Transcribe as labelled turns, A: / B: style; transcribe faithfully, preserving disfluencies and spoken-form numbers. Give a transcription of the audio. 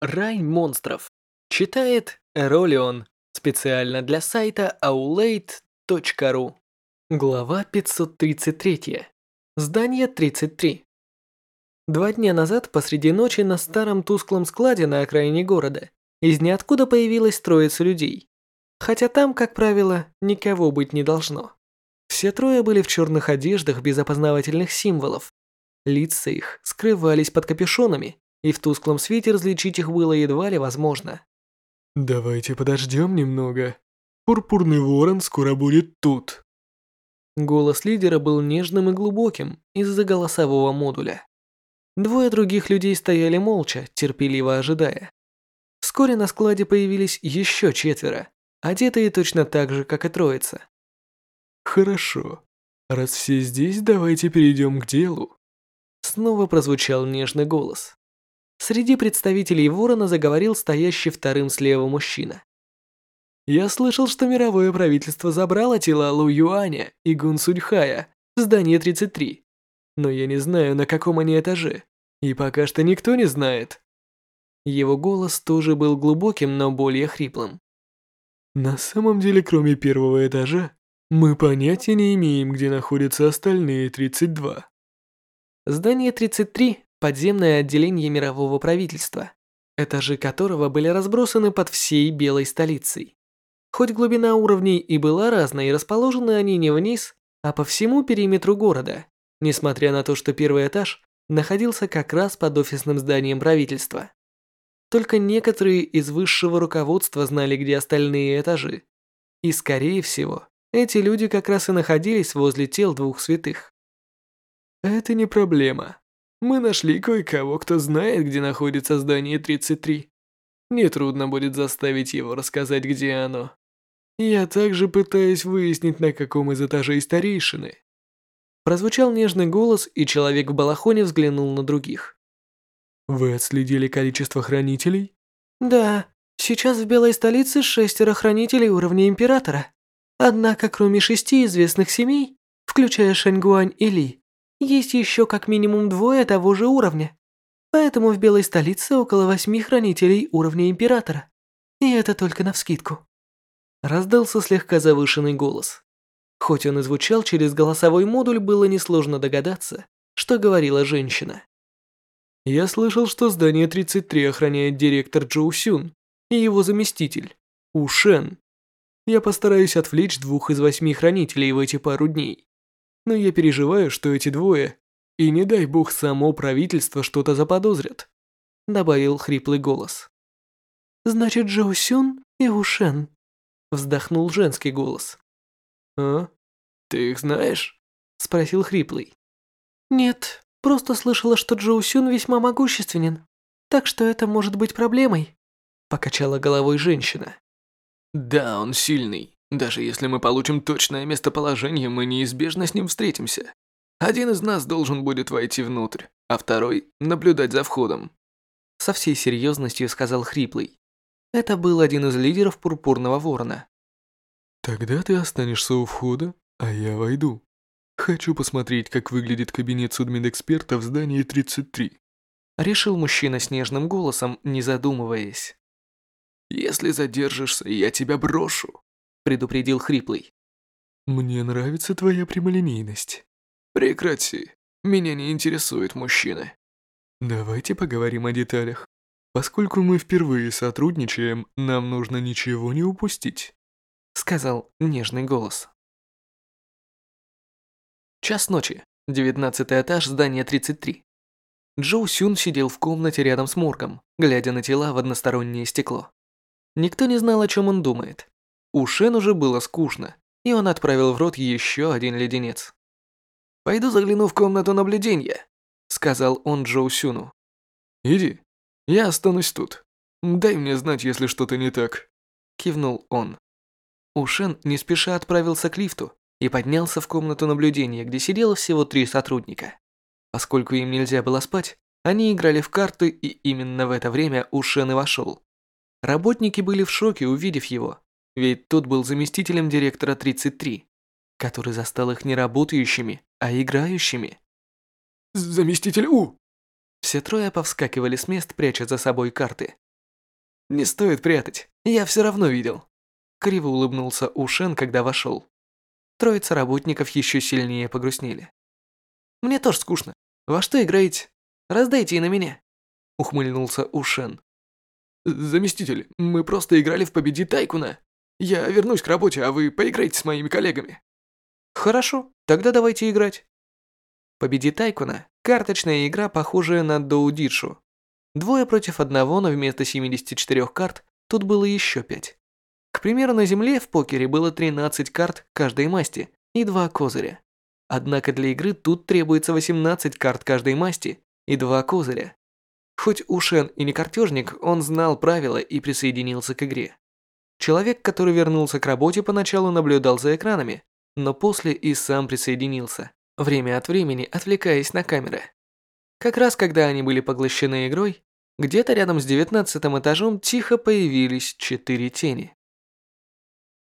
A: Рай монстров. Читает Эролион. Специально для сайта аулейт точка ру. Глава пятьсот тридцать три. Здание тридцать три. Два дня назад посреди ночи на старом тусклом складе на окраине города из ниоткуда появилась троица людей. Хотя там, как правило, никого быть не должно. Все трое были в черных одеждах без опознавательных символов. Лица их скрывались под капюшонами, и в тусклом свете различить их было едва ли возможно.
B: «Давайте подождем немного. Пурпурный ворон скоро будет тут».
A: Голос лидера был нежным и глубоким из-за голосового модуля. Двое других людей стояли молча, терпеливо ожидая. Вскоре на складе появились еще четверо, одетые точно так же, как и троица.
B: «Хорошо. Раз все здесь, давайте перейдем к делу».
A: Снова прозвучал нежный голос. Среди представителей Ворона заговорил стоящий вторым слева мужчина. «Я слышал, что мировое правительство забрало тела Лу Юаня и Гун Суньхая в здание тридцать три. Но я не знаю, на каком они этаже, и пока что никто не знает». Его голос тоже был глубоким, но более хриплым.
B: «На самом деле, кроме первого этажа, мы понятия не имеем, где находятся остальные тридцать два».
A: Здание тридцать три – подземное отделение мирового правительства, этажи которого были разбросаны под всей белой столицей. Хоть глубина уровней и была разной, и расположены они не вниз, а по всему периметру города, несмотря на то, что первый этаж находился как раз под офисным зданием правительства. Только некоторые из высшего руководства знали, где остальные этажи. И, скорее всего, эти люди как раз и находились возле тел двух святых.
B: «Это не проблема. Мы нашли кое-кого, кто знает, где находится здание тридцать три. Нетрудно будет заставить его рассказать, где оно. Я также пытаюсь выяснить, на каком из этажей старейшины».
A: Прозвучал нежный голос, и человек в балахоне взглянул на других.
B: «Вы отследили количество хранителей?»
A: «Да, сейчас в Белой столице шестеро хранителей уровня Императора. Однако, кроме шести известных семей, включая Шэньгуань и Ли, есть еще как минимум двое того же уровня. Поэтому в Белой столице около восьми хранителей уровня Императора. И это только навскидку». Раздался слегка завышенный голос. Хоть он и звучал через голосовой модуль, было несложно догадаться, что говорила женщина.
B: «Я слышал, что здание тридцать три охраняет директор Джоу Сюн и его заместитель, У Шен. Я постараюсь отвлечь двух из восьми хранителей в эти пару дней. Но я переживаю, что эти двое, и не дай бог само правительство что-то заподозрят», — добавил хриплый голос.
A: «Значит, Джоу Сюн и У Шен», — вздохнул женский голос.
B: «А? Ты их знаешь?»
A: — спросил хриплый. «Нет. Просто слышала, что Джоу Сюн весьма могущественен, так что это может быть проблемой», — покачала головой женщина.
B: «Да, он сильный. Даже если мы получим точное местоположение, мы неизбежно с ним встретимся. Один из нас должен будет войти внутрь, а второй — наблюдать за входом», —
A: со всей серьезностью сказал хриплый. Это был один из лидеров Пурпурного Ворона.
B: «Тогда ты останешься у входа, а я войду. Хочу посмотреть, как выглядит кабинет судмедэксперта в здании тридцать три», —
A: решил мужчина с нежным голосом, не задумываясь.
B: «Если задержишься, я тебя брошу», — предупредил хриплый. «Мне нравится твоя прямолинейность». «Прекрати. Меня не интересуют мужчины». «Давайте поговорим о деталях. Поскольку мы впервые сотрудничаем, нам нужно ничего не упустить»,
A: — сказал нежный голос. Час ночи. Девятнадцатый этаж здания тридцать три. Джоу Сюн сидел в комнате рядом с моргом, глядя на тела в одностороннее стекло. Никто не знал, о чем он думает. У Шен уже было скучно, и он отправил в рот еще один леденец. «Пойду загляну в комнату наблюдения», — сказал он Джоу Сюну.
B: «Иди, я останусь тут. Дай мне знать, если что-то не так», —
A: кивнул он. У Шен не спеша отправился к лифту и поднялся в комнату наблюдения, где сидело всего три сотрудника. Поскольку им нельзя было спать, они играли в карты, и именно в это время У Шен и вошел. Работники были в шоке, увидев его, ведь тот был заместителем директора тридцать три, который застал их не работающими, а играющими.
B: «Заместитель У!»
A: Все трое повскакивали с мест, пряча за собой карты.
B: Не стоит прятать, я все равно видел. Криво улыбнулся Ушен, когда вошел. Троица работников еще сильнее погрустнели. Мне тоже скучно. Во что играете? Раздайте и на меня. Ухмыльнулся Ушен. Заместитель, мы просто играли в «Победи Тайкуна». Я вернусь к работе, а вы поиграйте с моими коллегами. Хорошо, тогда давайте играть. «Победи Тайкуна» – карточная игра, похожая на доудишу. Двое против одного, но вместо семидесяти четырёх карт тут было еще пять. К примеру, на земле в покере было тринадцать карт каждой масти и два козыря. Однако для игры тут требуется восемнадцать карт каждой масти и два козыря. Хоть Ушен и не картежник, он знал правила и присоединился к игре. Человек, который вернулся к работе, поначалу наблюдал за экранами, но после и сам присоединился, время от времени отвлекаясь на камеры. Как раз когда они были поглощены игрой, где-то рядом с девятнадцатым этажом тихо появились четыре тени.